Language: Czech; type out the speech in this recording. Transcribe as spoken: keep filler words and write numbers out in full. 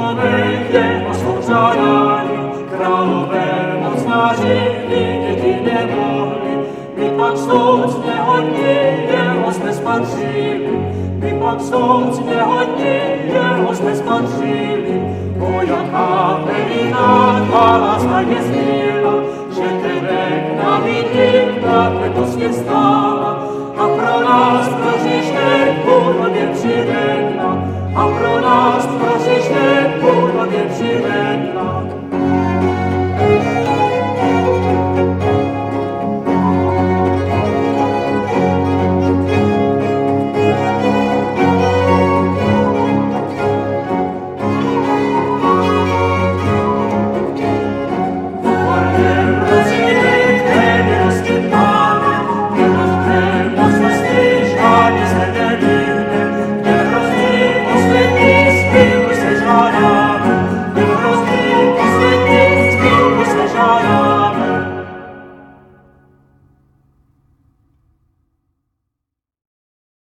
synové jeho spoučárali, králové mocnářili, děti nemohli, my pak soucně hodní jeho jsme spatřili, my pak soucně hodní jeho jsme spatřili, o jaká velká tvá láska je zněla, že tebe k nám vidíta letos je stála, a pro nás, pro hříšné, původně přijde.